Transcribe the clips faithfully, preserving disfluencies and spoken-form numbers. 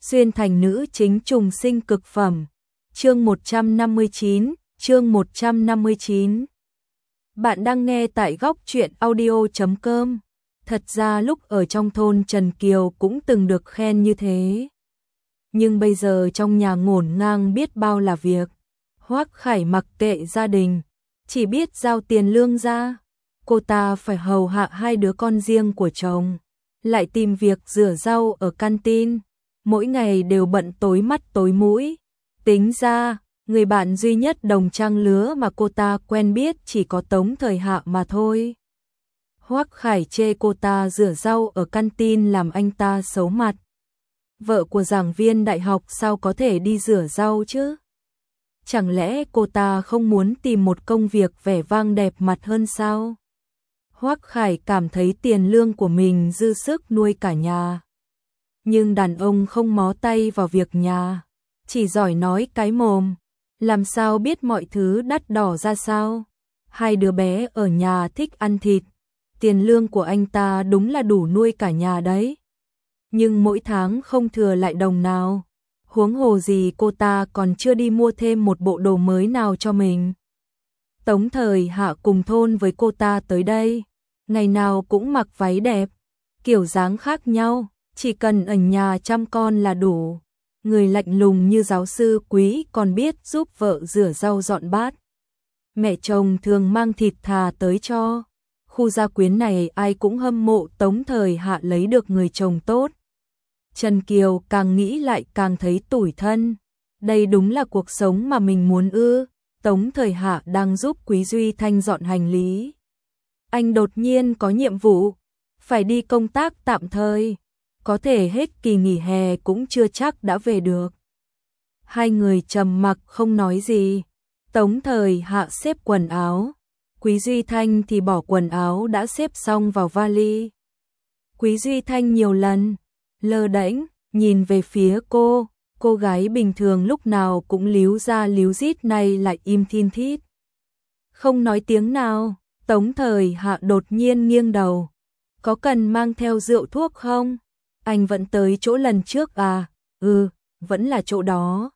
xuyên thành nữ chính trùng sinh cực phẩm. Chương một trăm năm mươi chín, chương một trăm năm mươi chín. Bạn đang nghe tại góc truyện audio chấm com. Thật ra lúc ở trong thôn Trần Kiều cũng từng được khen như thế. Nhưng bây giờ trong nhà ngổn ngang biết bao là việc. Hoắc Khải mặc kệ gia đình, chỉ biết giao tiền lương ra. Cô ta phải hầu hạ hai đứa con riêng của chồng, lại tìm việc rửa rau ở canteen, mỗi ngày đều bận tối mắt tối mũi. Tính ra, người bạn duy nhất đồng trang lứa mà cô ta quen biết chỉ có Tống Thời Hạ mà thôi. Hoắc Khải chê cô ta rửa rau ở canteen làm anh ta xấu mặt. Vợ của giảng viên đại học sao có thể đi rửa rau chứ? Chẳng lẽ cô ta không muốn tìm một công việc vẻ vang đẹp mặt hơn sao? Hoắc Khải cảm thấy tiền lương của mình dư sức nuôi cả nhà. Nhưng đàn ông không mó tay vào việc nhà, chỉ giỏi nói cái mồm, làm sao biết mọi thứ đắt đỏ ra sao. Hai đứa bé ở nhà thích ăn thịt, tiền lương của anh ta đúng là đủ nuôi cả nhà đấy. Nhưng mỗi tháng không thừa lại đồng nào, huống hồ gì cô ta còn chưa đi mua thêm một bộ đồ mới nào cho mình. Tống Thời Hạ cùng thôn với cô ta tới đây, ngày nào cũng mặc váy đẹp, kiểu dáng khác nhau, chỉ cần ở nhà chăm con là đủ. Người lạnh lùng như giáo sư Quý còn biết giúp vợ rửa rau dọn bát. Mẹ chồng thường mang thịt thà tới cho. Khu gia quyến này ai cũng hâm mộ Tống Thời Hạ lấy được người chồng tốt. Trần Kiều càng nghĩ lại càng thấy tủi thân. Đây đúng là cuộc sống mà mình muốn ư. Tống Thời Hạ đang giúp Quý Duy Thanh dọn hành lý. Anh đột nhiên có nhiệm vụ, phải đi công tác tạm thời, có thể hết kỳ nghỉ hè cũng chưa chắc đã về được. Hai người trầm mặc không nói gì. Tống Thời Hạ xếp quần áo, Quý Duy Thanh thì bỏ quần áo đã xếp xong vào vali. Quý Duy Thanh nhiều lần lơ đễnh nhìn về phía cô, cô gái bình thường lúc nào cũng líu ra líu rít này lại im thin thít, không nói tiếng nào. Tống Thời Hạ đột nhiên nghiêng đầu, có cần mang theo rượu thuốc không? Anh vẫn tới chỗ lần trước à? Ừ, vẫn là chỗ đó.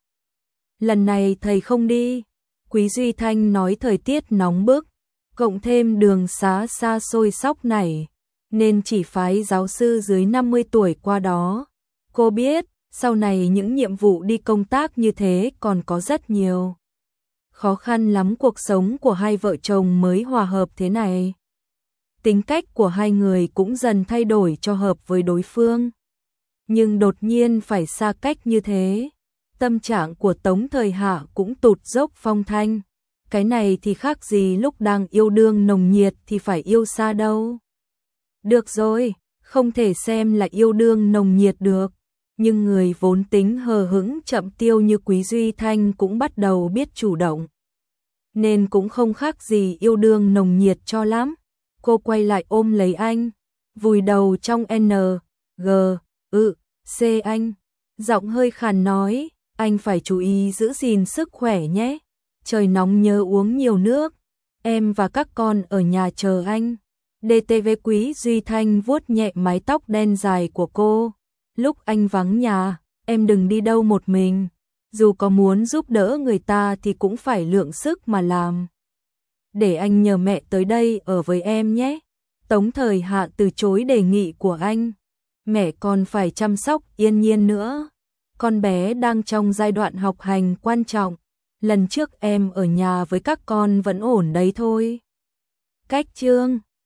Lần này thầy không đi. Quý Duy Thanh nói thời tiết nóng bức, cộng thêm đường xá xa xôi sóc này, nên chỉ phái giáo sư dưới năm mươi tuổi qua đó. Cô biết, sau này những nhiệm vụ đi công tác như thế còn có rất nhiều. Khó khăn lắm cuộc sống của hai vợ chồng mới hòa hợp thế này. Tính cách của hai người cũng dần thay đổi cho hợp với đối phương. Nhưng đột nhiên phải xa cách như thế, tâm trạng của Tống Thời Hạ cũng tụt dốc phong thanh. Cái này thì khác gì lúc đang yêu đương nồng nhiệt thì phải yêu xa đâu. Được rồi, không thể xem là yêu đương nồng nhiệt được. Nhưng người vốn tính hờ hững chậm tiêu như Quý Duy Thanh cũng bắt đầu biết chủ động. Nên cũng không khác gì yêu đương nồng nhiệt cho lắm. Cô quay lại ôm lấy anh, vùi đầu trong N, G, ư, C anh. Giọng hơi khàn nói, anh phải chú ý giữ gìn sức khỏe nhé. Trời nóng nhớ uống nhiều nước. Em và các con ở nhà chờ anh. đê tê vê Quý Duy Thanh vuốt nhẹ mái tóc đen dài của cô. Lúc anh vắng nhà, em đừng đi đâu một mình. Dù có muốn giúp đỡ người ta thì cũng phải lượng sức mà làm. Để anh nhờ mẹ tới đây ở với em nhé. Tống Thời Hạ từ chối đề nghị của anh. Mẹ còn phải chăm sóc Yên Nhiên nữa. Con bé đang trong giai đoạn học hành quan trọng. Lần trước em ở nhà với các con vẫn ổn đấy thôi. Cách chương